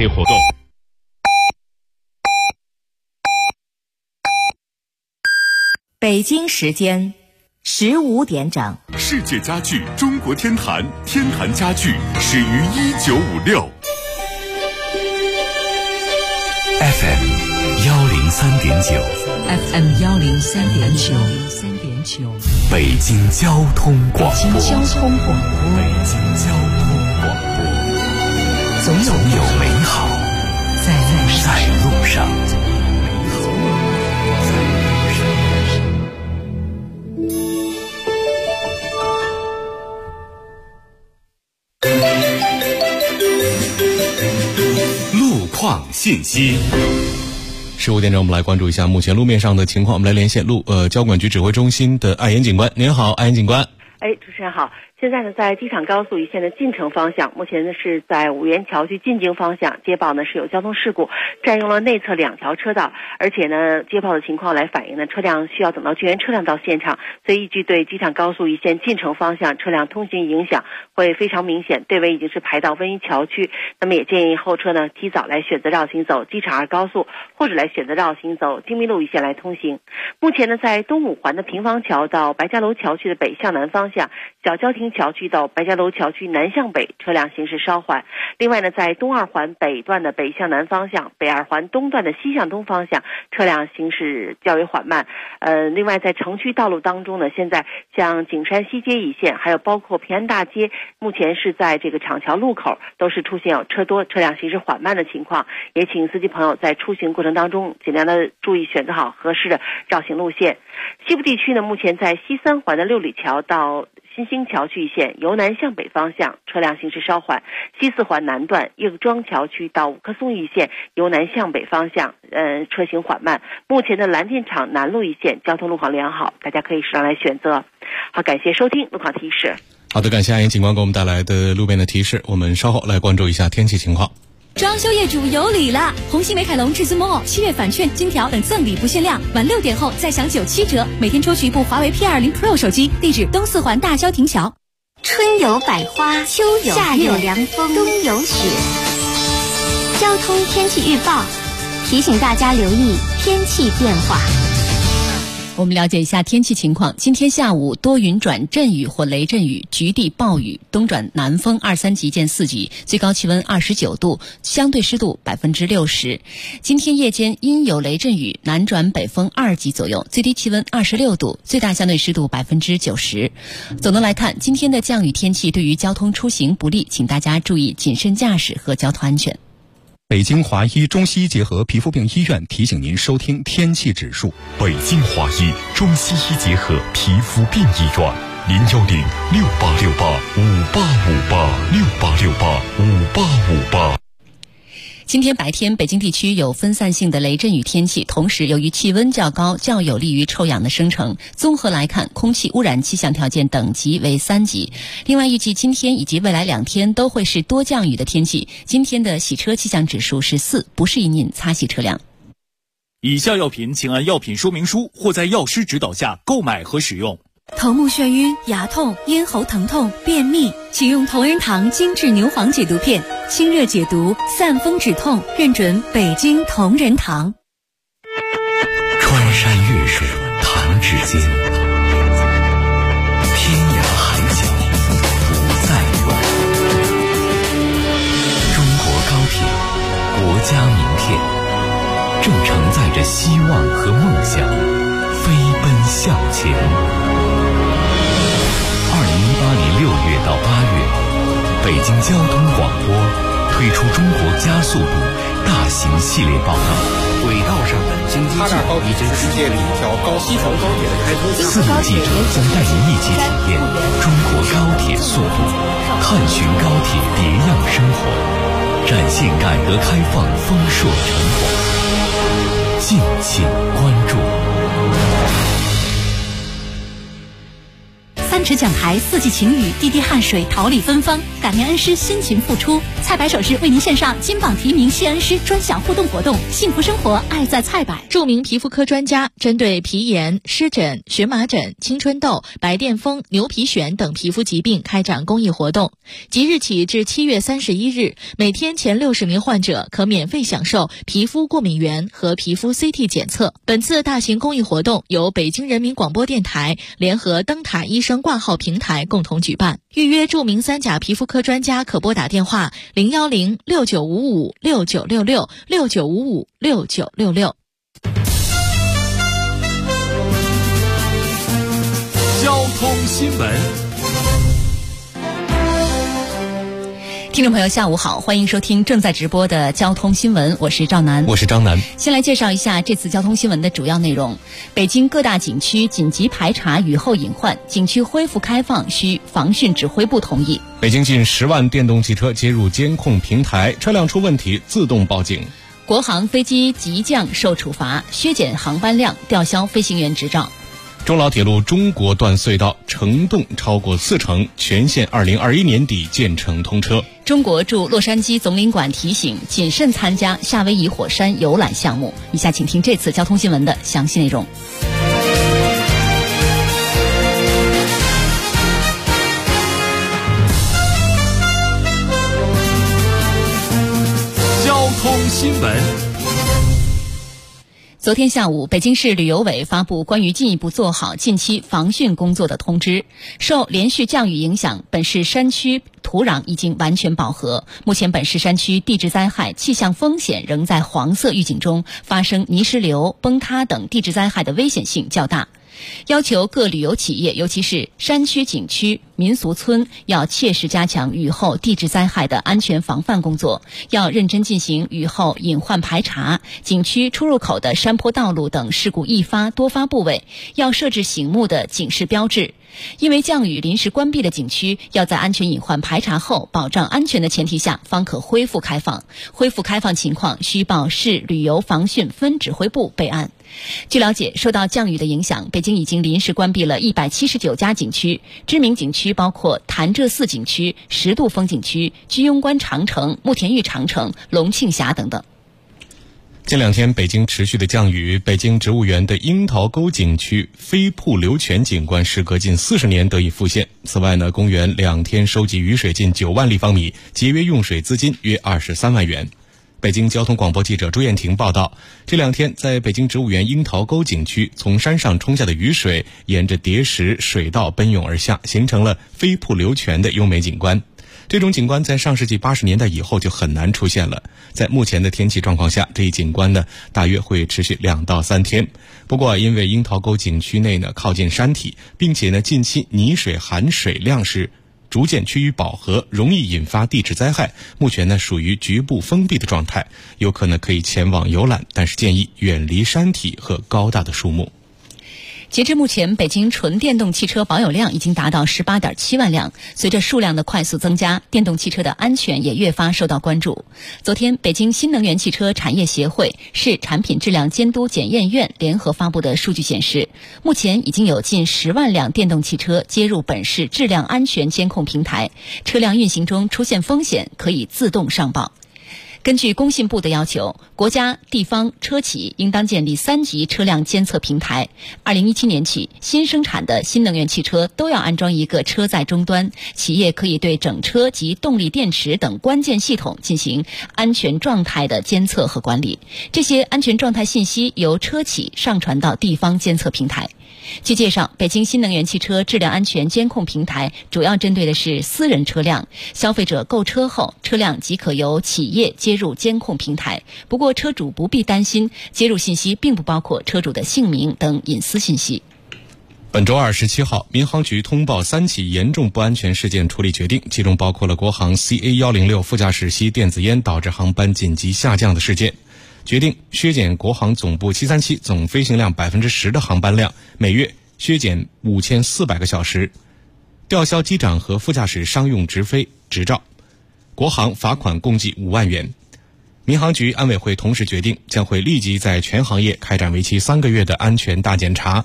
内活动。 北京时间15点整， 世界家具中国天坛，天坛家具始于1956。 FM 103.9 FM 103.9 北京交通广播。 北京交通广播，总有美好在路上。 路况信息。 15点钟，我们来关注一下目前路面上的情况。我们来连线交管局指挥中心的艾岩警官。您好，艾岩警官。 主持人好。现在呢，在机场高速一线的进城方向，目前呢是在五原桥区进京方向接报呢是有交通事故，占用了内侧2条车道，而且呢接报的情况来反映呢车辆需要等到救援车辆到现场，所以依据对机场高速一线进城方向车辆通行影响会非常明显，队尾已经是排到温榆桥区，那么也建议后车呢提早来选择绕行走机场2高速，或者来选择绕行走京密路一线来通行。目前呢，在东五环的平房桥到白家楼桥区的北向南方向，小交亭桥区到白家楼桥区南向北车辆行驶稍缓。另外呢，在东二环北段的北向南方向，北二环东段的西向东方向车辆行驶较为缓慢。另外在城区道路当中呢，现在像景山西街一线，还有包括平安大街，目前是在这个厂桥路口都是出现有车多车辆行驶缓慢的情况，也请司机朋友在出行过程当中尽量的注意选择好合适的绕行路线。西部地区呢，目前在西三环的六里桥到新兴桥区一线由南向北方向车辆行驶稍缓，西四环南段叶庄桥区到五棵松一线由南向北方向车行缓慢。目前的蓝电厂南路一线交通路况良好，大家可以适当来选择。好，感谢收听路况提示。 好的，感谢艾岩警官给我们带来的路边的提示。我们稍后来关注一下天气情况。 装修业主有礼了！红星美凯龙至尊 Mall 7月返券、金条等赠礼不限量，晚6点后再享97折，每天抽取一部华为 P20 Pro 手机。地址东四环大萧亭桥。 春有百花，秋有夏有凉风，冬有雪。交通天气预报提醒大家留意天气变化。 我们了解一下天气情况。今天下午多云转阵雨或雷阵雨，局地暴雨，东转南风2、3级见4级，最高气温29度，相对湿度60%。今天夜间阴有雷阵雨，南转北风2级左右，最低气温26度，最大相对湿度90%。总的来看，今天的降雨天气对于交通出行不利，请大家注意谨慎驾驶和交通安全。 北京华医中西医结合皮肤病医院提醒您收听天气指数。 北京华医中西医结合皮肤病医院，0106868585858，685858。 今天白天，北京地区有分散性的雷阵雨天气，同时由于气温较高，较有利于臭氧的生成。综合来看，空气污染气象条件等级为3级。另外，预计今天以及未来2天都会是多降雨的天气。今天的洗车气象指数是4，不适宜您擦洗车辆。 以下药品请按药品说明书或在药师指导下购买和使用。 头目眩晕、牙痛、咽喉疼痛、便秘，请用同仁堂精致牛黄解毒片，清热解毒，散风止痛，认准北京同仁堂。 穿山越水弹指间，天涯海角不再远。中国高铁，国家名片，正承载着希望和梦想，飞奔向前。2018年6月到8月，北京交通广播推出中国加速度大型系列报道。轨道上的经济高铁是世界里一条西长高铁的开通。4名记者将带您一起体验中国高铁速度，探寻高铁别样生活，展现改革开放丰硕成果。敬请关注。 3尺讲台，4季晴雨，滴滴汗水，桃李芬芳，感念恩师辛勤付出。菜百首饰为您献上金榜题名谢恩师专享互动活动，幸福生活爱在菜百。 著名皮肤科专家针对皮炎、湿疹、荨麻疹、青春痘、白癜风、牛皮癣等皮肤疾病开展公益活动，即日起至7月31日，每天前60名患者可免费享受皮肤过敏原和皮肤 CT 检测。本次大型公益活动由北京人民广播电台联合灯塔医生挂号平台共同举办。预约著名3甲皮肤科专家可拨打电话010-6955-6966 6955-6966。 交通新闻。 听众朋友下午好，欢迎收听正在直播的交通新闻，我是赵楠。 我是张楠。 先来介绍一下这次交通新闻的主要内容。北京各大景区紧急排查雨后隐患，景区恢复开放需防汛指挥部同意。 北京近10万电动汽车接入监控平台，车辆出问题自动报警。 国航飞机急降受处罚，削减航班量，吊销飞行员执照。 中老铁路中国段隧道承动超过40%，全线2021年底建成通车。 中国驻洛杉矶总领馆提醒谨慎参加夏威夷火山游览项目。以下请听这次交通新闻的详细内容。 交通新闻。 昨天下午，北京市旅游委发布关于进一步做好近期防汛工作的通知。受连续降雨影响，本市山区土壤已经完全饱和，目前本市山区地质灾害气象风险仍在黄色预警中，发生泥石流、崩塌等地质灾害的危险性较大。要求各旅游企业，尤其是山区景区、民俗村，要切实加强雨后地质灾害的安全防范工作，要认真进行雨后隐患排查，景区出入口的山坡道路等事故易发多发部位要设置醒目的警示标志。因为降雨临时关闭的景区，要在安全隐患排查后保障安全的前提下方可恢复开放。恢复开放情况需报市旅游防汛分指挥部备案。据了解，受到降雨的影响，北京已经临时关闭了179家景区，知名景区包括潭柘寺景区、10渡风景区、居庸关长城、慕田峪长城、龙庆峡等等。 近2天北京持续的降雨，北京植物园的樱桃沟景区飞瀑流泉景观时隔近40年得以复现。此外呢，公园2天收集雨水近9万立方米，节约用水资金约23万元。北京交通广播记者朱艳婷报道，这2天在北京植物园樱桃沟景区，从山上冲下的雨水沿着叠石水道奔涌而下，形成了飞瀑流泉的优美景观。这种景观在上世纪80年代以后就很难出现了。在目前的天气状况下，这一景观呢大约会持续2到3天。不过因为樱桃沟景区内呢靠近山体，并且呢近期泥水含水量是逐渐趋于饱和，容易引发地质灾害，目前呢属于局部封闭的状态，游客呢可以前往游览，但是建议远离山体和高大的树木。 截至目前，北京纯电动汽车保有量已经达到18.7万辆。随着数量的快速增加，电动汽车的安全也越发受到关注。昨天，北京新能源汽车产业协会、市产品质量监督检验院联合发布的数据显示，目前已经有近10万辆电动汽车接入本市质量安全监控平台，车辆运行中出现风险可以自动上报。根据工信部的要求，国家、地方车企应当建立3级车辆监测平台。2017年起，新生产的新能源汽车都要安装一个车载终端，企业可以对整车及动力电池等关键系统进行安全状态的监测和管理。这些安全状态信息由车企上传到地方监测平台。据介绍，北京新能源汽车质量安全监控平台主要针对的是私人车辆，消费者购车后，车辆即可由企业接入监控平台。不过，车主不必担心，接入信息并不包括车主的姓名等隐私信息。 本周27号，民航局通报3起严重不安全事件处理决定，其中包括了国航 CA106 副驾驶吸电子烟导致航班紧急下降的事件。决定削减国航总部737总飞行量 10% 的航班量，每月削减5400个小时，吊销机长和副驾驶商用直飞执照，国航罚款共计5万元。民航局安委会同时决定，将会立即在全行业开展为期3个月的安全大检查，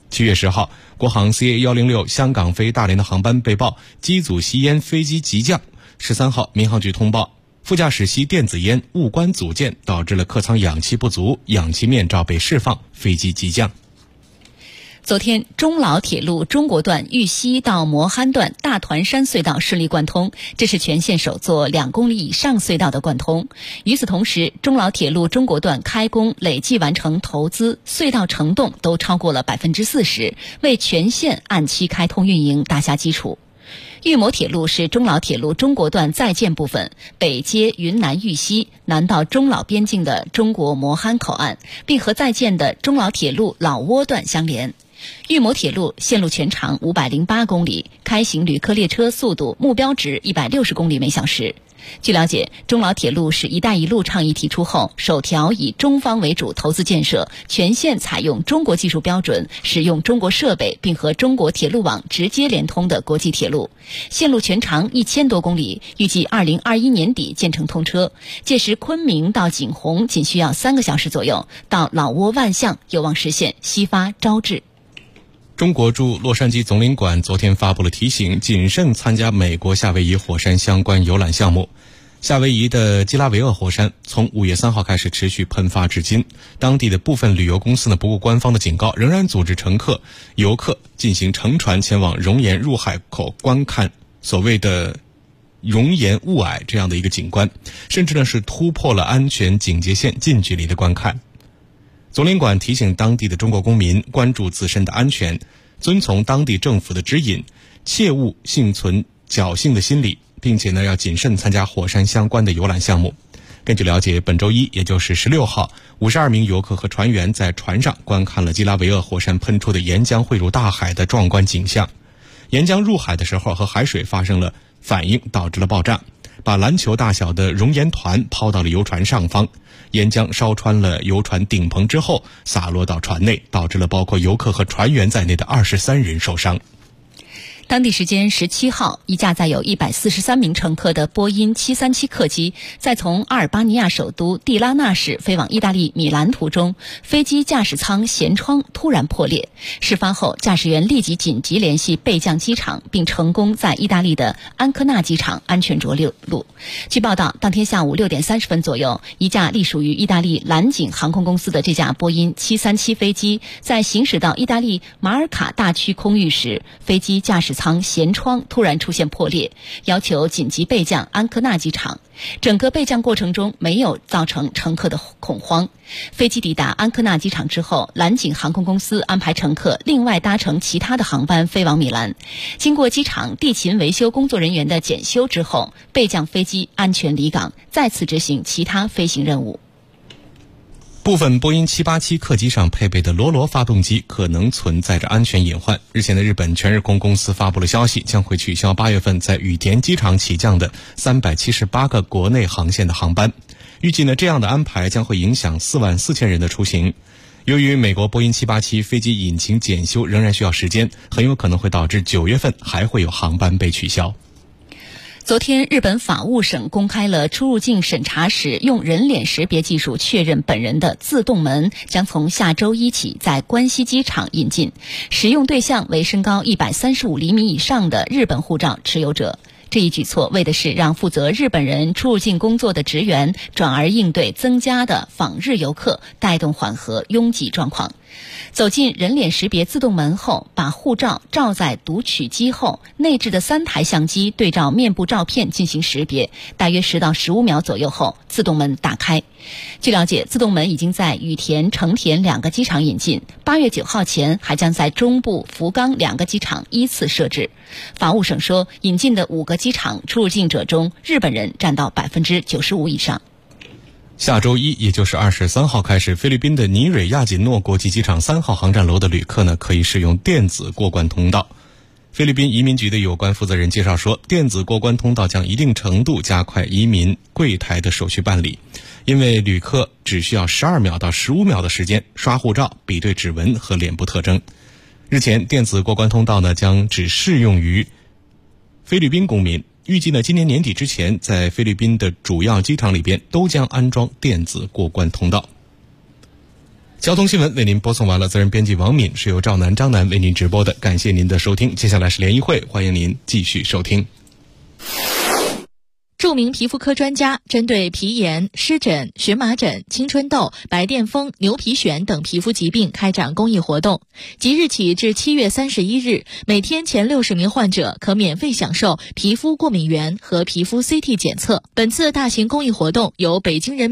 7月10号，国航 CA106 香港飞大连的航班被曝机组吸烟，飞机急降。13号，民航局通报副驾驶吸电子烟误关组件，导致了客舱氧气不足，氧气面罩被释放，飞机急降。 昨天，中老铁路中国段玉溪到磨憨段大团山隧道顺利贯通，这是全线首座2公里以上隧道的贯通。与此同时，中老铁路中国段开工累计完成投资、隧道承动都超过了40%，为全线按期开通运营打下基础。豫摩铁路是中老铁路中国段在建部分，北接云南玉溪，南到中老边境的中国磨憨口岸，并和在建的中老铁路老挝段相连。豫摩铁路线路全长508公里，开行旅客列车速度目标值160公里每小时。据了解，中老铁路是一带一路倡议提出后，首条以中方为主投资建设，全线采用中国技术标准，使用中国设备，并和中国铁路网直接连通的国际铁路。线路全长1000多公里，预计2021年底建成通车。届时，昆明到景洪仅需要3个小时左右，到老挝万象有望实现西发招致。 中国驻洛杉矶总领馆昨天发布了提醒，谨慎参加美国夏威夷火山相关游览项目。夏威夷的基拉维厄火山从5月3号开始持续喷发至今，当地的部分旅游公司不顾官方的警告，仍然组织游客进行乘船前往熔岩入海口观看所谓的熔岩雾霭这样的一个景观，甚至是突破了安全警戒线，近距离的观看。总领馆提醒当地的中国公民关注自身的安全，遵从当地政府的指引，切勿幸存侥幸的心理，并且要谨慎参加火山相关的游览项目。根据了解，本周一也就是16号，52名游客和船员在船上观看了基拉维厄火山喷出的岩浆汇入大海的壮观景象。岩浆入海的时候和海水发生了反应，导致了爆炸，把篮球大小的熔岩团抛到了游船上方。岩浆烧穿了游船顶棚之后洒落到船内，导致了包括游客和船员在内的23人受伤。 当地时间17号，一架载有143名乘客的波音737客机在从阿尔巴尼亚首都蒂拉纳市飞往意大利米兰途中，飞机驾驶舱舷窗突然破裂。事发后，驾驶员立即紧急联系备降机场，并成功在意大利的安科纳机场安全着陆。据报道，当天下午6点30分左右，一架隶属于意大利蓝景航空公司的这架波音737飞机在行驶到意大利马尔卡大区空域时，飞机驾驶舱舷窗突然出现破裂，要求紧急备降安科纳机场。整个备降过程中没有造成乘客的恐慌。飞机抵达安科纳机场之后，蓝景航空公司安排乘客另外搭乘其他的航班飞往米兰。经过机场地勤维修工作人员的检修之后，备降飞机安全离港，再次执行其他飞行任务。 部分波音787客机上配备的罗罗发动机可能存在着安全隐患。日前的日本全日空公司发布了消息，将会取消8月份在羽田机场起降的378个国内航线的航班。预计这样的安排将会影响44000人的出行。由于美国波音787飞机引擎检修仍然需要时间，很有可能会导致9月份还会有航班被取消。 昨天，日本法务省公开了出入境审查时用人脸识别技术确认本人的自动门将从下周一起在关西机场引进，使用对象为身高135厘米以上的日本护照持有者。这一举措为的是让负责日本人出入境工作的职员转而应对增加的访日游客，带动缓和拥挤状况。走进人脸识别自动门后，把护照照在读取机后，内置的3台相机对照面部照片进行识别，大约10到15秒左右后，自动门打开。据了解，自动门已经在羽田、成田2个机场引进，8月9号前还将在中部、福冈2个机场依次设置。法务省说，引进的5个机场出入境者中，日本人占到95%以上。 下周一，也就是23号开始，菲律宾的尼蕊亚锦诺国际机场3号航站楼的旅客可以使用电子过关通道。菲律宾移民局的有关负责人介绍说，电子过关通道将一定程度加快移民柜台的手续办理，因为旅客只需要12秒到15秒的时间刷护照、比对指纹和脸部特征。日前，电子过关通道将只适用于菲律宾公民。预计今年年底之前，在菲律宾的主要机场里边都将安装电子过关通道。 交通新闻为您播送完了，责任编辑王敏，是由赵楠、张楠为您直播的。感谢您的收听，接下来是联谊会，欢迎您继续收听。 著名皮肤科专家针对皮炎、湿疹、荨麻疹、青春痘、白癜风、牛皮癣等皮肤疾病开展公益活动。即日起至7月31日，每天前60名患者可免费享受皮肤过敏原和皮肤 CT 检测。本次大型公益活动由北京人民